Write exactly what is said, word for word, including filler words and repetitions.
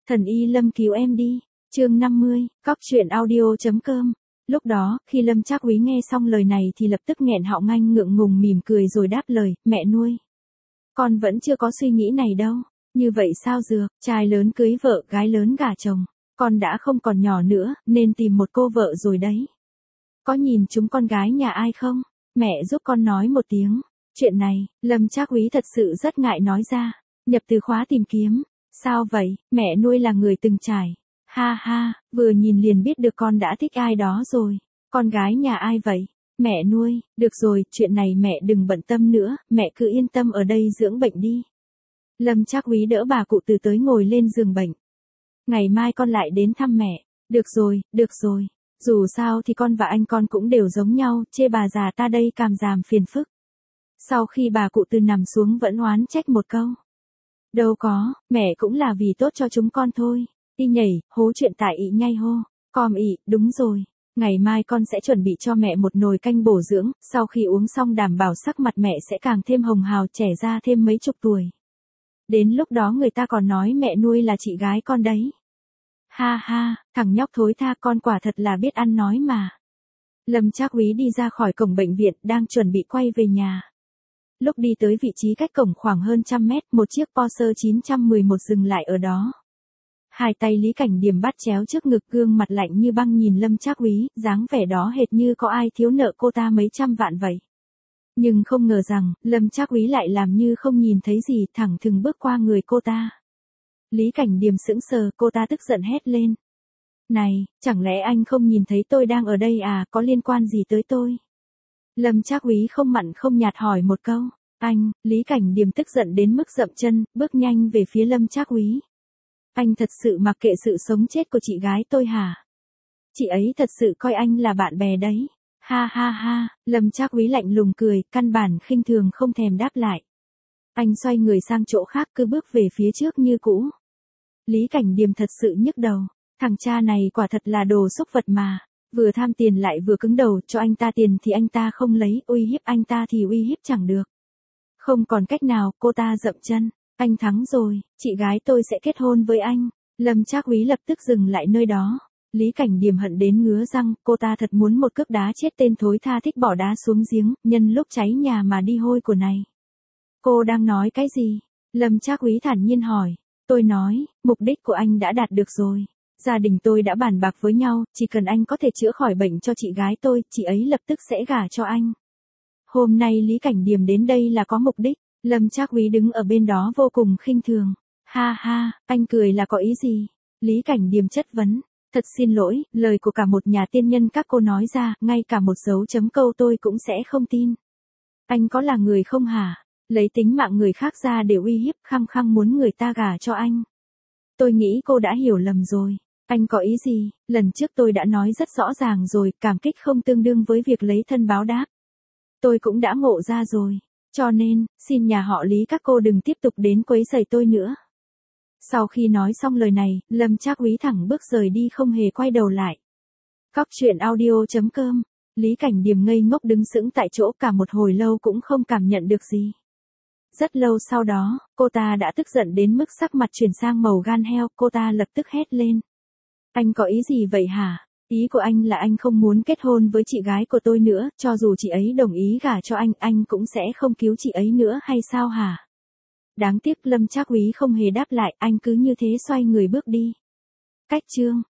Thần y Lâm cứu em đi. Chương năm mươi, cóc truyện audio chấm com. Lúc đó, khi Lâm Trác Úy nghe xong lời này thì lập tức nghẹn họng nganh ngượng ngùng mỉm cười rồi đáp lời, mẹ nuôi. Con vẫn chưa có suy nghĩ này đâu. Như vậy sao dược, trai lớn cưới vợ, gái lớn gả chồng. Con đã không còn nhỏ nữa, nên tìm một cô vợ rồi đấy. Có nhìn chúng con gái nhà ai không? Mẹ giúp con nói một tiếng. Chuyện này, Lâm Trác Úy thật sự rất ngại nói ra. Nhập từ khóa tìm kiếm. Sao vậy, mẹ nuôi là người từng trải. Ha ha, vừa nhìn liền biết được con đã thích ai đó rồi. Con gái nhà ai vậy? Mẹ nuôi, được rồi, chuyện này mẹ đừng bận tâm nữa, mẹ cứ yên tâm ở đây dưỡng bệnh đi. Lâm Trác Úy đỡ bà cụ từ tới ngồi lên giường bệnh. Ngày mai con lại đến thăm mẹ. Được rồi, được rồi. Dù sao thì con và anh con cũng đều giống nhau, chê bà già ta đây càm ràm phiền phức. Sau khi bà cụ từ nằm xuống vẫn oán trách một câu. Đâu có, mẹ cũng là vì tốt cho chúng con thôi. Đi nhảy, hố chuyện tại ị nhai hô. Com ị, đúng rồi. Ngày mai con sẽ chuẩn bị cho mẹ một nồi canh bổ dưỡng, sau khi uống xong đảm bảo sắc mặt mẹ sẽ càng thêm hồng hào, trẻ ra thêm mấy chục tuổi. Đến lúc đó người ta còn nói mẹ nuôi là chị gái con đấy. Ha ha, thằng nhóc thối tha, con quả thật là biết ăn nói mà. Lâm Trác Úy đi ra khỏi cổng bệnh viện, đang chuẩn bị quay về nhà. Lúc đi tới vị trí cách cổng khoảng hơn trăm mét, một chiếc Porsche chín một một dừng lại ở đó. Hai tay Lý Cảnh Điềm bắt chéo trước ngực, gương mặt lạnh như băng nhìn Lâm Trác Úy, dáng vẻ đó hệt như có ai thiếu nợ cô ta mấy trăm vạn vậy. Nhưng không ngờ rằng, Lâm Trác Úy lại làm như không nhìn thấy gì, thẳng thừng bước qua người cô ta. Lý Cảnh Điềm sững sờ, cô ta tức giận hét lên. Này, chẳng lẽ anh không nhìn thấy tôi đang ở đây à, có liên quan gì tới tôi? Lâm Trác Úy không mặn không nhạt hỏi một câu. Anh, Lý Cảnh Điềm tức giận đến mức dậm chân, bước nhanh về phía Lâm Trác Úy. Anh thật sự mặc kệ sự sống chết của chị gái tôi hả? Chị ấy thật sự coi anh là bạn bè đấy. Ha ha ha, Lâm Trác Úy lạnh lùng cười, căn bản khinh thường không thèm đáp lại. Anh xoay người sang chỗ khác, cứ bước về phía trước như cũ. Lý Cảnh Điềm thật sự nhức đầu. Thằng cha này quả thật là đồ xúc vật mà. Vừa tham tiền lại vừa cứng đầu, cho anh ta tiền thì anh ta không lấy, uy hiếp anh ta thì uy hiếp chẳng được. Không còn cách nào, cô ta dậm chân. Anh thắng rồi, chị gái tôi sẽ kết hôn với anh. Lâm Trác Úy lập tức dừng lại nơi đó. Lý Cảnh Điềm hận đến ngứa răng, cô ta thật muốn một cước đá chết tên thối tha thích bỏ đá xuống giếng, nhân lúc cháy nhà mà đi hôi của này. Cô đang nói cái gì? Lâm Trác Úy thản nhiên hỏi. Tôi nói, mục đích của anh đã đạt được rồi. Gia đình tôi đã bàn bạc với nhau, chỉ cần anh có thể chữa khỏi bệnh cho chị gái tôi, chị ấy lập tức sẽ gả cho anh. Hôm nay Lý Cảnh Điềm đến đây là có mục đích. Lâm Trác Úy đứng ở bên đó vô cùng khinh thường. Ha ha, anh cười là có ý gì? Lý Cảnh Điềm chất vấn. Thật xin lỗi, lời của cả một nhà tiên nhân các cô nói ra, ngay cả một dấu chấm câu tôi cũng sẽ không tin. Anh có là người không hả? Lấy tính mạng người khác ra để uy hiếp, khăng khăng muốn người ta gả cho anh. Tôi nghĩ cô đã hiểu lầm rồi. Anh có ý gì? Lần trước tôi đã nói rất rõ ràng rồi, cảm kích không tương đương với việc lấy thân báo đáp. Tôi cũng đã ngộ ra rồi. Cho nên, xin nhà họ Lý các cô đừng tiếp tục đến quấy rầy tôi nữa. Sau khi nói xong lời này, Lâm Trác Úy thẳng bước rời đi không hề quay đầu lại. Cóc truyện audio chấm com. Lý Cảnh Điềm ngây ngốc đứng sững tại chỗ cả một hồi lâu cũng không cảm nhận được gì. Rất lâu sau đó, cô ta đã tức giận đến mức sắc mặt chuyển sang màu gan heo, cô ta lập tức hét lên. Anh có ý gì vậy hả? Ý của anh là anh không muốn kết hôn với chị gái của tôi nữa, cho dù chị ấy đồng ý gả cho anh, anh cũng sẽ không cứu chị ấy nữa hay sao hả? Đáng tiếc Lâm Trác Úy không hề đáp lại, anh cứ như thế xoay người bước đi. Cách chương